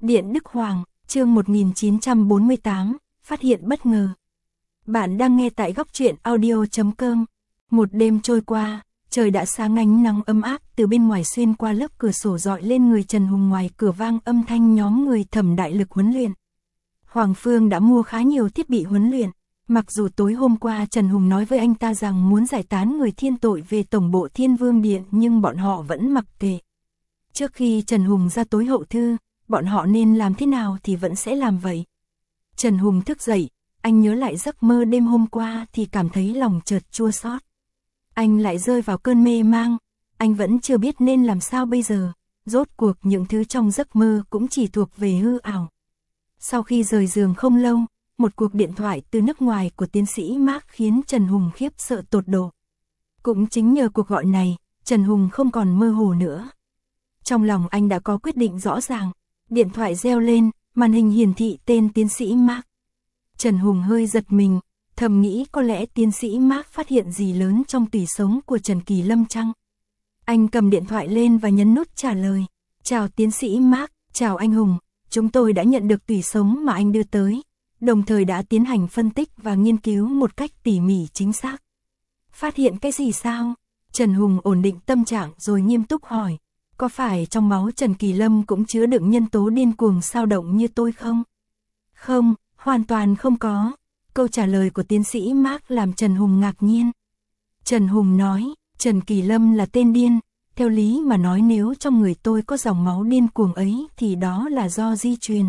Điện Đức Hoàng, chương 1948, phát hiện bất ngờ. Bạn đang nghe tại góc truyện audio.com. Một đêm trôi qua, trời đã sáng ánh nắng ấm áp từ bên ngoài xuyên qua lớp cửa sổ dọi lên người Trần Hùng. Ngoài cửa vang âm thanh nhóm người Thẩm đại lực huấn luyện. Hoàng Phương đã mua khá nhiều thiết bị huấn luyện. Mặc dù tối hôm qua Trần Hùng nói với anh ta rằng muốn giải tán người thiên tội về tổng bộ Thiên Vương Điện, nhưng bọn họ vẫn mặc kệ. Trước khi Trần Hùng ra tối hậu thư, bọn họ nên làm thế nào thì vẫn sẽ làm vậy. Trần Hùng thức dậy, anh nhớ lại giấc mơ đêm hôm qua thì cảm thấy lòng chợt chua xót. Anh lại rơi vào cơn mê mang, anh vẫn chưa biết nên làm sao bây giờ, rốt cuộc những thứ trong giấc mơ cũng chỉ thuộc về hư ảo. Sau khi rời giường không lâu, một cuộc điện thoại từ nước ngoài của tiến sĩ Mark khiến Trần Hùng khiếp sợ tột độ. Cũng chính nhờ cuộc gọi này, Trần Hùng không còn mơ hồ nữa. Trong lòng anh đã có quyết định rõ ràng. Điện thoại reo lên, màn hình hiển thị tên tiến sĩ Mark. Trần Hùng hơi giật mình, thầm nghĩ có lẽ tiến sĩ Mark phát hiện gì lớn trong tủy sống của Trần Kỳ Lâm chăng? Anh cầm điện thoại lên và nhấn nút trả lời. Chào tiến sĩ Mark, chào anh Hùng, chúng tôi đã nhận được tủy sống mà anh đưa tới, đồng thời đã tiến hành phân tích và nghiên cứu một cách tỉ mỉ chính xác. Phát hiện cái gì sao? Trần Hùng ổn định tâm trạng rồi nghiêm túc hỏi. Có phải trong máu Trần Kỳ Lâm cũng chứa đựng nhân tố điên cuồng xao động như tôi không? Không, hoàn toàn không có. Câu trả lời của tiến sĩ Mark làm Trần Hùng ngạc nhiên. Trần Hùng nói, Trần Kỳ Lâm là tên điên. Theo lý mà nói, nếu trong người tôi có dòng máu điên cuồng ấy thì đó là do di truyền.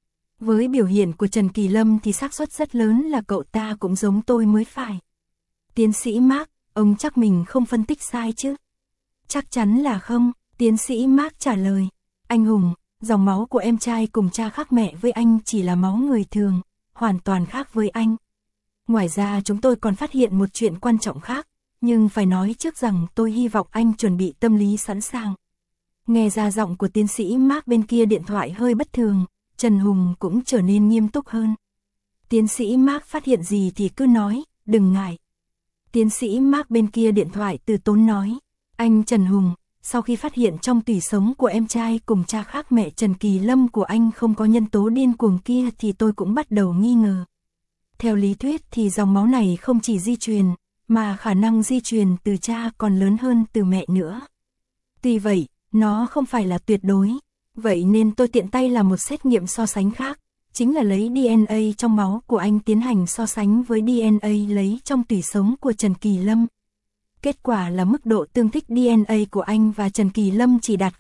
Với biểu hiện của Trần Kỳ Lâm thì xác suất rất lớn là cậu ta cũng giống tôi mới phải. Tiến sĩ Mark, ông chắc mình không phân tích sai chứ? Chắc chắn là không. Tiến sĩ Mark trả lời. Anh Hùng, dòng máu của em trai cùng cha khác mẹ với anh chỉ là máu người thường, hoàn toàn khác với anh. Ngoài ra chúng tôi còn phát hiện một chuyện quan trọng khác, nhưng phải nói trước rằng tôi hy vọng anh chuẩn bị tâm lý sẵn sàng. Nghe ra giọng của tiến sĩ Mark bên kia điện thoại hơi bất thường, Trần Hùng cũng trở nên nghiêm túc hơn. Tiến sĩ Mark phát hiện gì thì cứ nói, đừng ngại. Tiến sĩ Mark bên kia điện thoại từ tốn nói. Anh Trần Hùng, sau khi phát hiện trong tủy sống của em trai cùng cha khác mẹ Trần Kỳ Lâm của anh không có nhân tố điên cuồng kia thì tôi cũng bắt đầu nghi ngờ. Theo lý thuyết thì dòng máu này không chỉ di truyền, mà khả năng di truyền từ cha còn lớn hơn từ mẹ nữa. Tuy vậy, nó không phải là tuyệt đối. Vậy nên tôi tiện tay làm một xét nghiệm so sánh khác, chính là lấy DNA trong máu của anh tiến hành so sánh với DNA lấy trong tủy sống của Trần Kỳ Lâm. Kết quả là mức độ tương thích DNA của anh và Trần Kỳ Lâm chỉ đạt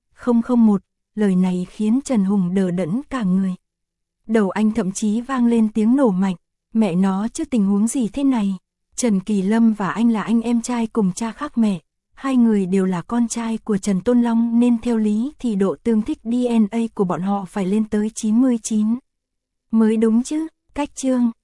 0,001, lời này khiến Trần Hùng đờ đẫn cả người. Đầu anh thậm chí vang lên tiếng nổ mạnh, mẹ nó chứ tình huống gì thế này? Trần Kỳ Lâm và anh là anh em trai cùng cha khác mẹ, hai người đều là con trai của Trần Tôn Long nên theo lý thì độ tương thích DNA của bọn họ phải lên tới 99. Mới đúng chứ, cách chương.